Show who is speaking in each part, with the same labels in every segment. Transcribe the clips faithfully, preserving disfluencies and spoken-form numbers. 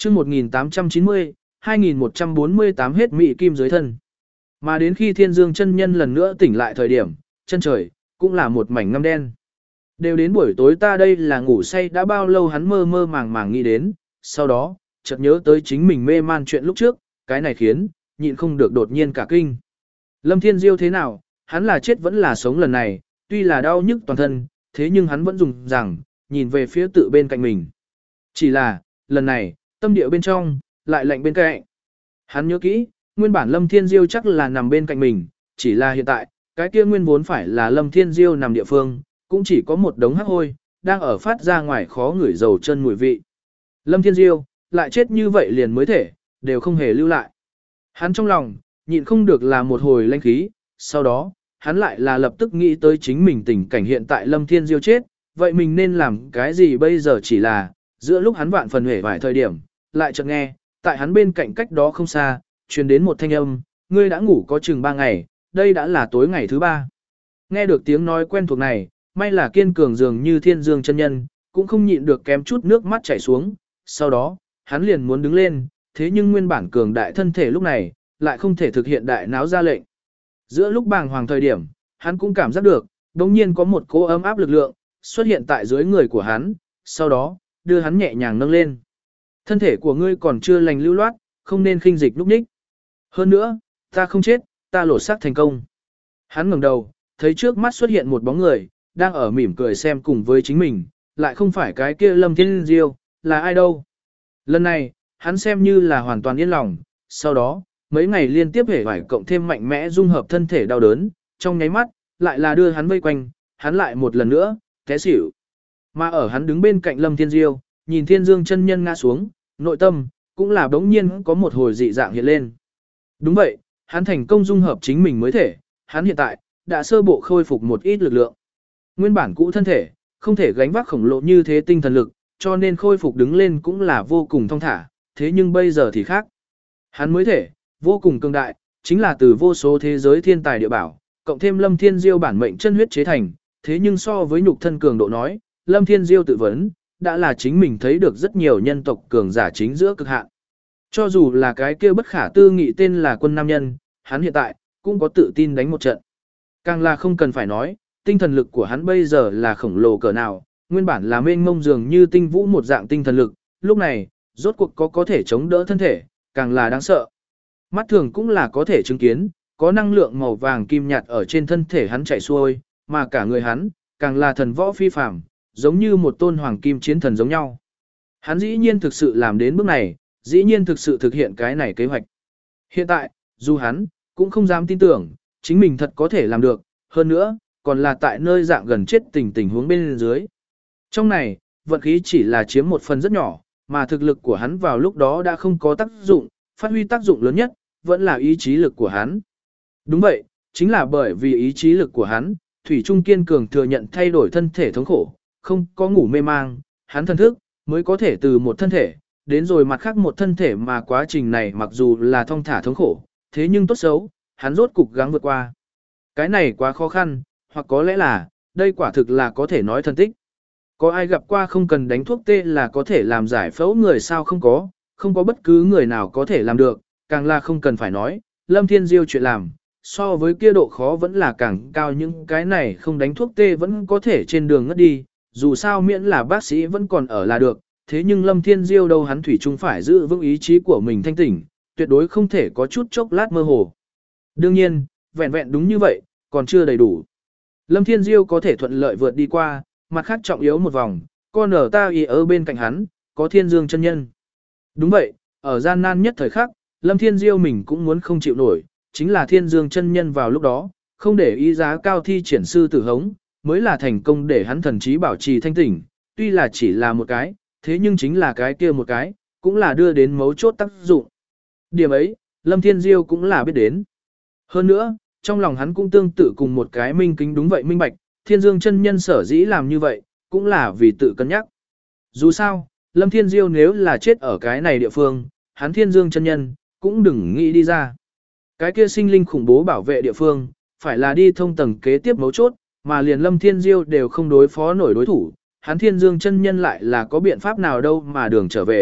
Speaker 1: chương một nghìn tám trăm chín mươi, hai nghìn một trăm bốn mươi tám hết mị kim dưới thân. Mà đến khi Thiên Dương chân nhân lần nữa tỉnh lại thời điểm, chân trời cũng là một mảnh ngăm đen. Đều đến buổi tối ta đây là ngủ say đã bao lâu hắn mơ mơ màng màng nghĩ đến, sau đó, chợt nhớ tới chính mình mê man chuyện lúc trước, cái này khiến, nhịn không được đột nhiên cả kinh. Lâm Thiên Diêu thế nào, hắn là chết vẫn là sống lần này, tuy là đau nhức toàn thân, thế nhưng hắn vẫn dùng rằng, nhìn về phía tự bên cạnh mình. Chỉ là, lần này, tâm địa bên trong, lại lạnh bên cạnh. Hắn nhớ kỹ, nguyên bản Lâm Thiên Diêu chắc là nằm bên cạnh mình, chỉ là hiện tại, cái kia nguyên vốn phải là Lâm Thiên Diêu nằm địa phương, cũng chỉ có một đống hắc hôi, đang ở phát ra ngoài khó ngửi dầu chân mùi vị. Lâm Thiên Diêu, lại chết như vậy liền mới thể, đều không hề lưu lại. Hắn trong lòng, nhịn không được là một hồi lanh khí, sau đó, hắn lại là lập tức nghĩ tới chính mình tình cảnh hiện tại Lâm Thiên Diêu chết, vậy mình nên làm cái gì bây giờ chỉ là, giữa lúc hắn vạn phần hể vài thời điểm, lại chợt nghe, tại hắn bên cạnh cách đó không xa, truyền đến một thanh âm, ngươi đã ngủ có chừng ba ngày, đây đã là tối ngày thứ ba. Nghe được tiếng nói quen thuộc này, may là kiên cường dường như Thiên Dương chân nhân, cũng không nhịn được kém chút nước mắt chảy xuống, sau đó, hắn liền muốn đứng lên, thế nhưng nguyên bản cường đại thân thể lúc này, lại không thể thực hiện đại náo ra lệnh. Giữa lúc bàng hoàng thời điểm, hắn cũng cảm giác được, đột nhiên có một cỗ ấm áp lực lượng, xuất hiện tại dưới người của hắn, sau đó, đưa hắn nhẹ nhàng nâng lên. Thân thể của ngươi còn chưa lành lưu loát, không nên khinh dịch lúc ních. Hơn nữa, ta không chết, ta lột xác thành công. Hắn ngẩng đầu, thấy trước mắt xuất hiện một bóng người, đang ở mỉm cười xem cùng với chính mình, lại không phải cái kia Lâm Thiên Diêu, là ai đâu. Lần này, hắn xem như là hoàn toàn yên lòng, sau đó, mấy ngày liên tiếp hể vải cộng thêm mạnh mẽ dung hợp thân thể đau đớn, trong nháy mắt, lại là đưa hắn vây quanh, hắn lại một lần nữa, té xỉu. Mà ở hắn đứng bên cạnh Lâm Thiên Diêu, nhìn Thiên Dương chân nhân ngã xuống, nội tâm, cũng là đống nhiên có một hồi dị dạng hiện lên. Đúng vậy, hắn thành công dung hợp chính mình mới thể, hắn hiện tại, đã sơ bộ khôi phục một ít lực lượng. Nguyên bản cũ thân thể, không thể gánh vác khổng lồ như thế tinh thần lực, cho nên khôi phục đứng lên cũng là vô cùng thong thả, thế nhưng bây giờ thì khác. Hắn mới thể, vô cùng cường đại, chính là từ vô số thế giới thiên tài địa bảo, cộng thêm Lâm Thiên Diêu bản mệnh chân huyết chế thành, thế nhưng so với nhục thân cường độ nói, Lâm Thiên Diêu tự vấn, đã là chính mình thấy được rất nhiều nhân tộc cường giả chính giữa cực hạn. Cho dù là cái kia bất khả tư nghị tên là Quân Nam Nhân, hắn hiện tại, cũng có tự tin đánh một trận. Càng là không cần phải nói, tinh thần lực của hắn bây giờ là khổng lồ cỡ nào, nguyên bản là mênh mông dường như tinh vũ một dạng tinh thần lực, lúc này, rốt cuộc có có thể chống đỡ thân thể, càng là đáng sợ. Mắt thường cũng là có thể chứng kiến, có năng lượng màu vàng kim nhạt ở trên thân thể hắn chảy xuôi, mà cả người hắn, càng là thần võ phi phàm, giống như một tôn hoàng kim chiến thần giống nhau. Hắn dĩ nhiên thực sự làm đến bước này, dĩ nhiên thực sự thực hiện cái này kế hoạch. Hiện tại, dù hắn, cũng không dám tin tưởng, chính mình thật có thể làm được, hơn nữa, còn là tại nơi dạng gần chết tình tình huống bên dưới. Trong này, vận khí chỉ là chiếm một phần rất nhỏ, mà thực lực của hắn vào lúc đó đã không có tác dụng, phát huy tác dụng lớn nhất, vẫn là ý chí lực của hắn. Đúng vậy, chính là bởi vì ý chí lực của hắn, Thủy Trung kiên cường thừa nhận thay đổi thân thể thống khổ, không có ngủ mê mang, hắn thân thức, mới có thể từ một thân thể, đến rồi mặt khác một thân thể mà quá trình này mặc dù là thong thả thống khổ, thế nhưng tốt xấu, hắn rốt cục gắng vượt qua. Cái này quá khó khăn, hoặc có lẽ là, đây quả thực là có thể nói thân tích. Có ai gặp qua không cần đánh thuốc tê là có thể làm giải phẫu người sao không có, không có bất cứ người nào có thể làm được, càng là không cần phải nói, Lâm Thiên Diêu chuyện làm, so với kia độ khó vẫn là càng cao, những cái này không đánh thuốc tê vẫn có thể trên đường ngất đi, dù sao miễn là bác sĩ vẫn còn ở là được, thế nhưng Lâm Thiên Diêu đâu hắn thủy chung phải giữ vững ý chí của mình thanh tỉnh, tuyệt đối không thể có chút chốc lát mơ hồ. Đương nhiên, vẹn vẹn đúng như vậy, còn chưa đầy đủ. Lâm Thiên Diêu có thể thuận lợi vượt đi qua, mặt khác trọng yếu một vòng, con ở ta y ở bên cạnh hắn, có Thiên Dương chân nhân. Đúng vậy, ở gian nan nhất thời khắc, Lâm Thiên Diêu mình cũng muốn không chịu nổi, chính là Thiên Dương chân nhân vào lúc đó, không để ý giá cao thi triển sư tử hống, mới là thành công để hắn thần trí bảo trì thanh tỉnh, tuy là chỉ là một cái, thế nhưng chính là cái kia một cái, cũng là đưa đến mấu chốt tác dụng. Điểm ấy, Lâm Thiên Diêu cũng là biết đến. Hơn nữa, trong lòng hắn cũng tương tự cùng một cái minh kính đúng vậy minh bạch, Thiên Dương chân nhân sở dĩ làm như vậy, cũng là vì tự cân nhắc. Dù sao, Lâm Thiên Diêu nếu là chết ở cái này địa phương, hắn Thiên Dương chân nhân, cũng đừng nghĩ đi ra. Cái kia sinh linh khủng bố bảo vệ địa phương, phải là đi thông tầng kế tiếp mấu chốt, mà liền Lâm Thiên Diêu đều không đối phó nổi đối thủ, hắn Thiên Dương chân nhân lại là có biện pháp nào đâu mà đường trở về,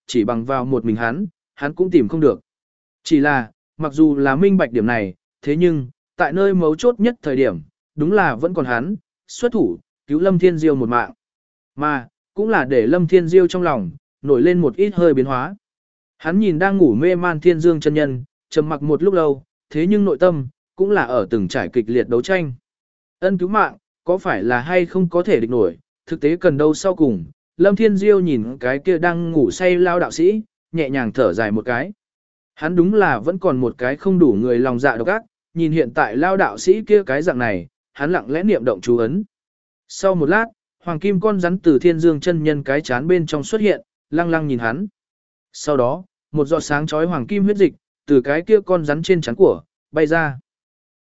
Speaker 1: chỉ bằng vào một mình hắn, hắn cũng tìm không được. Chỉ là, mặc dù là minh bạch điểm này, thế nhưng, tại nơi mấu chốt nhất thời điểm, đúng là vẫn còn hắn, xuất thủ, cứu Lâm Thiên Diêu một mạng. Mà, cũng là để Lâm Thiên Diêu trong lòng, nổi lên một ít hơi biến hóa. Hắn nhìn đang ngủ mê man Thiên Dương chân nhân, trầm mặc một lúc lâu, thế nhưng nội tâm, cũng là ở từng trải kịch liệt đấu tranh. Ân cứu mạng, có phải là hay không có thể địch nổi, thực tế cần đâu sau cùng. Lâm Thiên Diêu nhìn cái kia đang ngủ say lao đạo sĩ, nhẹ nhàng thở dài một cái. Hắn đúng là vẫn còn một cái không đủ người lòng dạ độc ác, nhìn hiện tại lao đạo sĩ kia cái dạng này, hắn lặng lẽ niệm động chú ấn. Sau một lát, hoàng kim con rắn từ Thiên Dương chân nhân cái chán bên trong xuất hiện, lăng lăng nhìn hắn. Sau đó, một giọt sáng chói hoàng kim huyết dịch từ cái kia con rắn trên trán của bay ra.